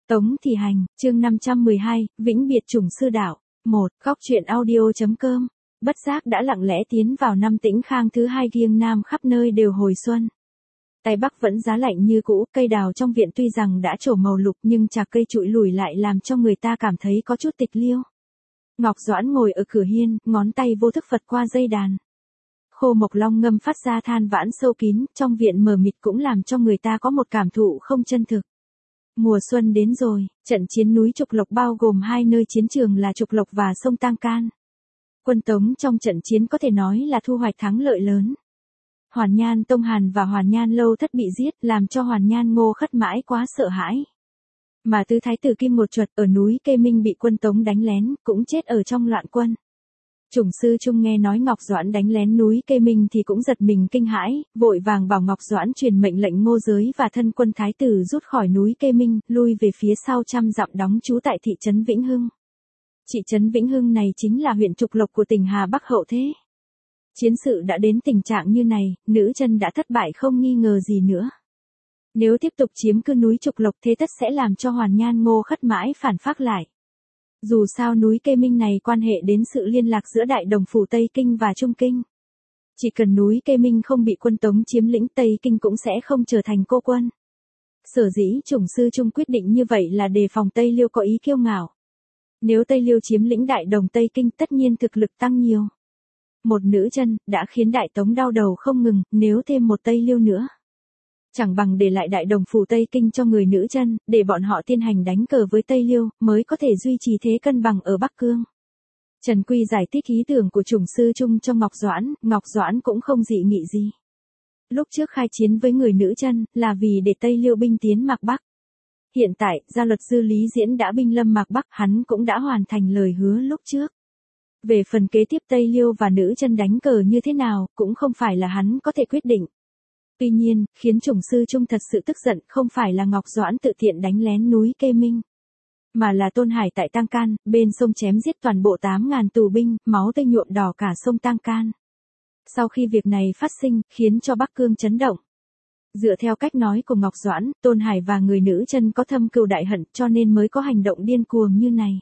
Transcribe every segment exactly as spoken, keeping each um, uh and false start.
Tống Thị Hành, chương năm trăm mười hai, Vĩnh Biệt Chủng Sư Đạo. một. Góc truyện audio.com. Bất giác đã lặng lẽ tiến vào năm Tĩnh Khang thứ hai, kiêng nam khắp nơi đều hồi xuân. Tây Bắc vẫn giá lạnh như cũ, cây đào trong viện tuy rằng đã trổ màu lục nhưng chạc cây trụi lùi lại làm cho người ta cảm thấy có chút tịch liêu. Ngọc Doãn ngồi ở cửa hiên, ngón tay vô thức phật qua dây đàn. Khô mộc long ngâm phát ra than vãn sâu kín, trong viện mờ mịt cũng làm cho người ta có một cảm thụ không chân thực. Mùa xuân đến rồi, trận chiến núi Trục Lộc bao gồm hai nơi chiến trường là Trục Lộc và sông Tang Can. Quân Tống trong trận chiến có thể nói là thu hoạch thắng lợi lớn. Hoàn Nhan Tông Hàn và Hoàn Nhan Lâu Thất bị giết, làm cho Hoàn Nhan Ngô Khất mãi quá sợ hãi. Mà tứ thái tử Kim Ngột Chuột ở núi Kê Minh bị quân Tống đánh lén, cũng chết ở trong loạn quân. Chủng Sư Trung nghe nói Ngọc Doãn đánh lén núi Kê Minh thì cũng giật mình kinh hãi, vội vàng bảo Ngọc Doãn truyền mệnh lệnh Ngô Giới và thân quân thái tử rút khỏi núi Kê Minh, lui về phía sau trăm dặm đóng trú tại thị trấn Vĩnh Hưng. Thị trấn Vĩnh Hưng này chính là huyện Trục Lộc của tỉnh Hà Bắc hậu thế. Chiến sự đã đến tình trạng như này, nữ chân đã thất bại không nghi ngờ gì nữa. Nếu tiếp tục chiếm cứ núi Trục Lộc thế tất sẽ làm cho Hoàn Nhan Ngô Khất mãi phản phác lại. Dù sao núi Kê Minh này quan hệ đến sự liên lạc giữa Đại Đồng Phủ Tây Kinh và Trung Kinh. Chỉ cần núi Kê Minh không bị quân Tống chiếm lĩnh, Tây Kinh cũng sẽ không trở thành cô quân. Sở dĩ Chủng Sư Trung quyết định như vậy là đề phòng Tây Liêu có ý kiêu ngạo. Nếu Tây Liêu chiếm lĩnh Đại Đồng Tây Kinh tất nhiên thực lực tăng nhiều. Một nữ chân đã khiến Đại Tống đau đầu không ngừng, nếu thêm một Tây Liêu nữa. Chẳng bằng để lại Đại Đồng Phủ Tây Kinh cho người nữ chân, để bọn họ tiến hành đánh cờ với Tây Liêu, mới có thể duy trì thế cân bằng ở Bắc Cương. Trần Quy giải thích ý tưởng của Chủng Sư Trung cho Ngọc Doãn, Ngọc Doãn cũng không dị nghị gì. Lúc trước khai chiến với người nữ chân, là vì để Tây Liêu binh tiến Mạc Bắc. Hiện tại, gia luật sư Lý Diễn đã binh lâm Mạc Bắc, hắn cũng đã hoàn thành lời hứa lúc trước. Về phần kế tiếp Tây Liêu và nữ chân đánh cờ như thế nào, cũng không phải là hắn có thể quyết định. Tuy nhiên, khiến Chủng Sư Trung thật sự tức giận không phải là Ngọc Doãn tự tiện đánh lén núi Kê Minh, mà là Tôn Hải tại Tang Can, bên sông chém giết toàn bộ tám ngàn tù binh, máu tươi nhuộm đỏ cả sông Tang Can. Sau khi việc này phát sinh, khiến cho Bắc Cương chấn động. Dựa theo cách nói của Ngọc Doãn, Tôn Hải và người nữ chân có thâm cừu đại hận cho nên mới có hành động điên cuồng như này.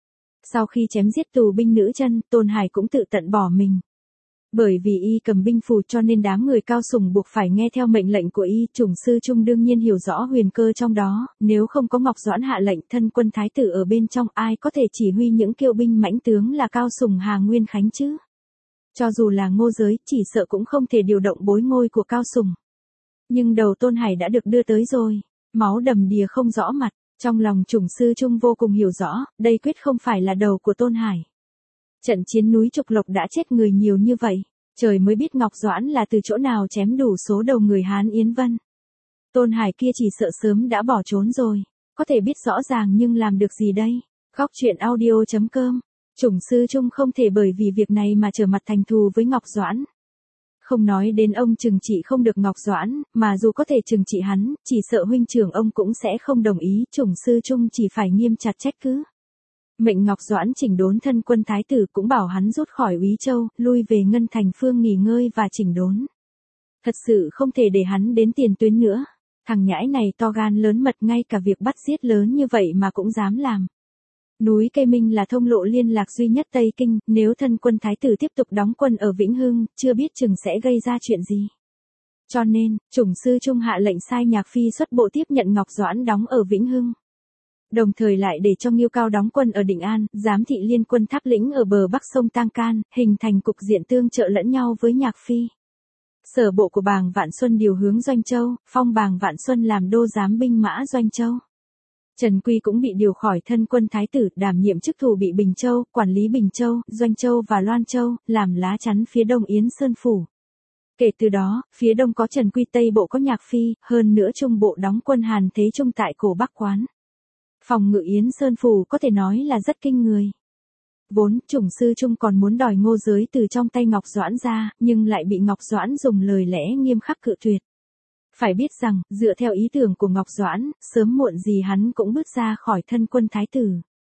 Sau khi chém giết tù binh nữ chân, Tôn Hải cũng tự tận bỏ mình. Bởi vì y cầm binh phù cho nên đám người Cao Sùng buộc phải nghe theo mệnh lệnh của y. Chủng Sư Trung đương nhiên hiểu rõ huyền cơ trong đó, nếu không có Ngọc Doãn hạ lệnh, thân quân thái tử ở bên trong ai có thể chỉ huy những kiêu binh mãnh tướng là Cao Sùng Hà Nguyên Khánh chứ. Cho dù là Ngô Giới, chỉ sợ cũng không thể điều động bối ngôi của Cao Sùng. Nhưng đầu Tôn Hải đã được đưa tới rồi, máu đầm đìa không rõ mặt, trong lòng Chủng Sư Trung vô cùng hiểu rõ, đây quyết không phải là đầu của Tôn Hải. Trận chiến núi Trục Lộc đã chết người nhiều như vậy, trời mới biết Ngọc Doãn là từ chỗ nào chém đủ số đầu người Hán Yến Vân. Tôn Hải kia chỉ sợ sớm đã bỏ trốn rồi, có thể biết rõ ràng nhưng làm được gì đây? Góc truyện audio.com. Chủng Sư Trung không thể bởi vì việc này mà trở mặt thành thù với Ngọc Doãn. Không nói đến ông trừng trị không được Ngọc Doãn, mà dù có thể trừng trị hắn, chỉ sợ huynh trưởng ông cũng sẽ không đồng ý. Chủng Sư Trung chỉ phải nghiêm chặt trách cứ. Mệnh Ngọc Doãn chỉnh đốn thân quân thái tử, cũng bảo hắn rút khỏi Úy Châu, lui về Ngân Thành Phương nghỉ ngơi và chỉnh đốn. Thật sự không thể để hắn đến tiền tuyến nữa. Thằng nhãi này to gan lớn mật, ngay cả việc bắt giết lớn như vậy mà cũng dám làm. Núi Kê Minh là thông lộ liên lạc duy nhất Tây Kinh, nếu thân quân thái tử tiếp tục đóng quân ở Vĩnh Hưng, chưa biết chừng sẽ gây ra chuyện gì. Cho nên, Chủng Sư Trung hạ lệnh sai Nhạc Phi xuất bộ tiếp nhận Ngọc Doãn đóng ở Vĩnh Hưng. Đồng thời lại để cho Nghiêu Cao đóng quân ở Định An, giám thị liên quân Thác Lĩnh ở bờ bắc sông Tang Can, hình thành cục diện tương trợ lẫn nhau với Nhạc Phi. Sở bộ của Bàng Vạn Xuân điều hướng Doanh Châu, phong Bàng Vạn Xuân làm đô giám binh mã Doanh Châu. Trần Quy cũng bị điều khỏi thân quân thái tử, đảm nhiệm chức thủ bị Bình Châu, quản lý Bình Châu, Doanh Châu và Loan Châu, làm lá chắn phía đông Yến Sơn Phủ. Kể từ đó, phía đông có Trần Quy, tây bộ có Nhạc Phi, hơn nữa trung bộ đóng quân Hàn Thế Trung tại cổ Bắc Quán. Phòng ngự Yến Sơn Phủ có thể nói là rất kinh người. Vốn, Chủng Sư Trung còn muốn đòi Ngô Giới từ trong tay Ngọc Doãn ra, nhưng lại bị Ngọc Doãn dùng lời lẽ nghiêm khắc cự tuyệt. Phải biết rằng, dựa theo ý tưởng của Ngọc Doãn, sớm muộn gì hắn cũng bước ra khỏi thân quân thái tử.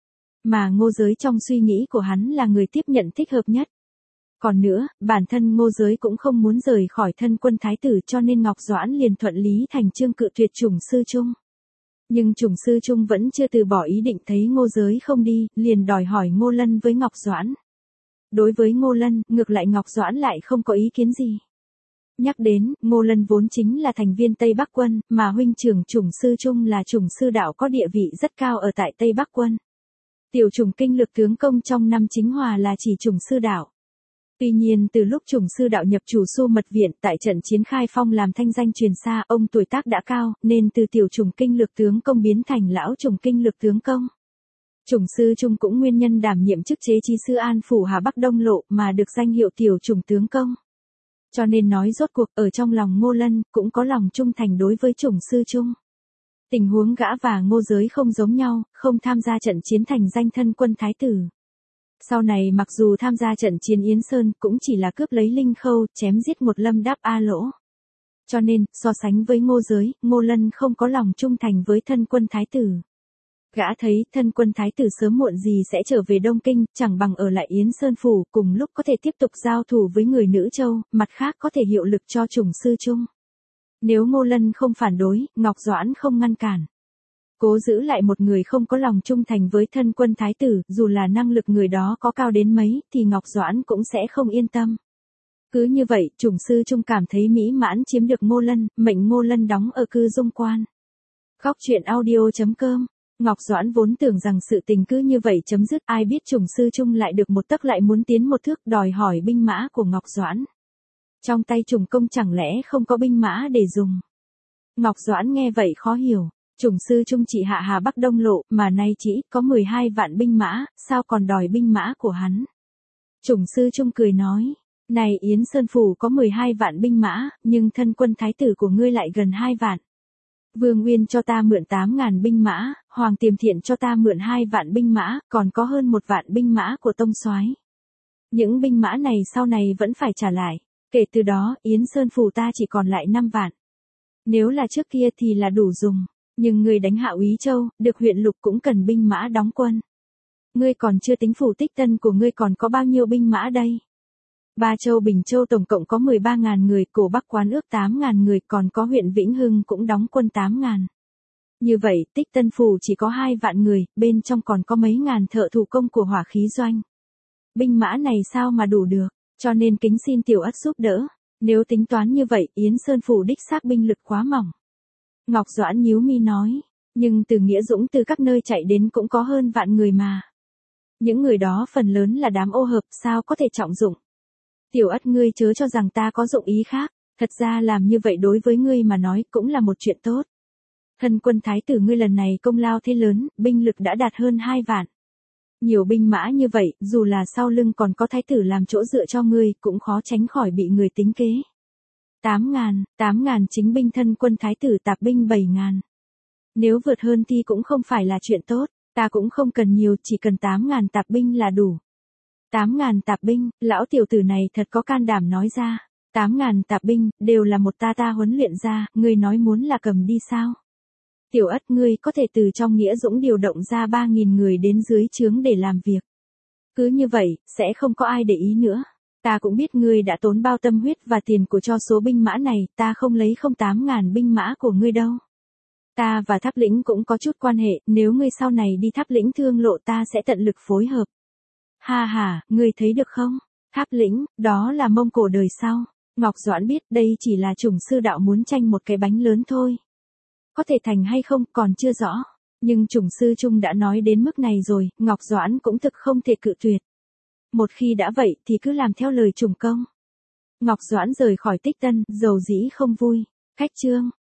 Mà Ngô Giới trong suy nghĩ của hắn là người tiếp nhận thích hợp nhất. Còn nữa, bản thân Ngô Giới cũng không muốn rời khỏi thân quân thái tử, cho nên Ngọc Doãn liền thuận lý thành chương cự tuyệt Chủng Sư Trung. Nhưng Trùng Sư Trung vẫn chưa từ bỏ ý định, thấy Ngô Giới không đi, liền đòi hỏi Ngô Lân với Ngọc Doãn. Đối với Ngô Lân, ngược lại Ngọc Doãn lại không có ý kiến gì. Nhắc đến, Ngô Lân vốn chính là thành viên Tây Bắc Quân, mà huynh trưởng Trùng Sư Trung là Trùng Sư Đạo có địa vị rất cao ở tại Tây Bắc Quân. Tiểu Trùng kinh lực tướng công trong năm chính hòa là chỉ Trùng Sư Đạo. Tuy nhiên từ lúc Trùng Sư Đạo nhập chủ Xu Mật Viện tại trận chiến khai phong làm thanh danh truyền xa, ông tuổi tác đã cao, nên từ tiểu Trùng kinh lực tướng công biến thành lão Trùng kinh lực tướng công. Trùng Sư Trung cũng nguyên nhân đảm nhiệm chức chế trí sư An Phủ Hà Bắc Đông Lộ mà được danh hiệu tiểu Trùng tướng công. Cho nên nói rốt cuộc ở trong lòng Ngô Lân cũng có lòng trung thành đối với Trùng Sư Trung. Tình huống gã và Ngô Giới không giống nhau, không tham gia trận chiến thành danh thân quân thái tử. Sau này mặc dù tham gia trận chiến Yến Sơn cũng chỉ là cướp lấy Linh Khâu, chém giết một Lâm Đáp A Lỗ. Cho nên, so sánh với Ngô Giới, Ngô Lân không có lòng trung thành với thân quân thái tử. Gã thấy thân quân thái tử sớm muộn gì sẽ trở về Đông Kinh, chẳng bằng ở lại Yến Sơn Phủ, cùng lúc có thể tiếp tục giao thủ với người Nữ Châu, mặt khác có thể hiệu lực cho Trùng Sư Trung. Nếu Ngô Lân không phản đối, Ngọc Doãn không ngăn cản. Cố giữ lại một người không có lòng trung thành với thân quân thái tử, dù là năng lực người đó có cao đến mấy, thì Ngọc Doãn cũng sẽ không yên tâm. Cứ như vậy, Trùng Sư Trung cảm thấy mỹ mãn chiếm được Ngô Lân, mệnh Ngô Lân đóng ở Cư Dung Quan. Góc truyện audio chấm com. Ngọc Doãn vốn tưởng rằng sự tình cứ như vậy chấm dứt, ai biết Trùng Sư Trung lại được một tấc lại muốn tiến một thước, đòi hỏi binh mã của Ngọc Doãn. Trong tay Trùng công chẳng lẽ không có binh mã để dùng? Ngọc Doãn nghe vậy khó hiểu. Trùng Sư Trung chỉ hạ Hà Bắc Đông Lộ, mà nay chỉ có mười hai vạn binh mã, sao còn đòi binh mã của hắn? Trùng Sư Trung cười nói, này Yến Sơn Phủ có mười hai vạn binh mã, nhưng thân quân thái tử của ngươi lại gần hai vạn. Vương Uyên cho ta mượn tám ngàn binh mã, Hoàng Tiềm Thiện cho ta mượn hai vạn binh mã, còn có hơn một vạn binh mã của Tông Soái. Những binh mã này sau này vẫn phải trả lại, kể từ đó Yến Sơn Phủ ta chỉ còn lại năm vạn. Nếu là trước kia thì là đủ dùng. Nhưng ngươi đánh hạ Úy Châu, được huyện lục cũng cần binh mã đóng quân. Ngươi còn chưa tính Phủ Tích Tân của ngươi còn có bao nhiêu binh mã đây? Ba Châu Bình Châu tổng cộng có mười ba ngàn người, Cổ Bắc Quán ước tám ngàn người, còn có huyện Vĩnh Hưng cũng đóng quân tám ngàn. Như vậy, Tích Tân Phủ chỉ có hai vạn người, bên trong còn có mấy ngàn thợ thủ công của hỏa khí doanh. Binh mã này sao mà đủ được, cho nên kính xin Tiểu Ất giúp đỡ. Nếu tính toán như vậy, Yến Sơn Phủ đích xác binh lực quá mỏng. Ngọc Doãn nhíu mi nói, nhưng từ Nghĩa Dũng từ các nơi chạy đến cũng có hơn vạn người mà. Những người đó phần lớn là đám ô hợp, sao có thể trọng dụng. Tiểu Ất ngươi chớ cho rằng ta có dụng ý khác, thật ra làm như vậy đối với ngươi mà nói cũng là một chuyện tốt. Thân quân thái tử ngươi lần này công lao thế lớn, binh lực đã đạt hơn hai vạn. Nhiều binh mã như vậy, dù là sau lưng còn có thái tử làm chỗ dựa cho ngươi, cũng khó tránh khỏi bị người tính kế. Tám ngàn, tám ngàn chính binh thân quân thái tử tạp binh bảy ngàn. Nếu vượt hơn thì cũng không phải là chuyện tốt, ta cũng không cần nhiều, chỉ cần tám ngàn tạp binh là đủ. Tám ngàn tạp binh, lão tiểu tử này thật có can đảm nói ra. Tám ngàn tạp binh, đều là một ta ta huấn luyện ra, ngươi nói muốn là cầm đi sao? Tiểu Ất ngươi có thể từ trong Nghĩa Dũng điều động ra ba nghìn người đến dưới trướng để làm việc. Cứ như vậy, sẽ không có ai để ý nữa. Ta cũng biết ngươi đã tốn bao tâm huyết và tiền của cho số binh mã này, ta không lấy không tám ngàn binh mã của ngươi đâu. Ta và Tháp Lĩnh cũng có chút quan hệ, nếu ngươi sau này đi Tháp Lĩnh thương lộ ta sẽ tận lực phối hợp. Ha ha, ngươi thấy được không? Tháp Lĩnh, đó là Mông Cổ đời sau. Ngọc Doãn biết đây chỉ là Trùng Sư Đạo muốn tranh một cái bánh lớn thôi. Có thể thành hay không còn chưa rõ. Nhưng Trùng Sư Trung đã nói đến mức này rồi, Ngọc Doãn cũng thực không thể cự tuyệt. Một khi đã vậy thì cứ làm theo lời Trùng công. Ngọc Doãn rời khỏi Tích Tân, dầu dĩ không vui. Khách chương.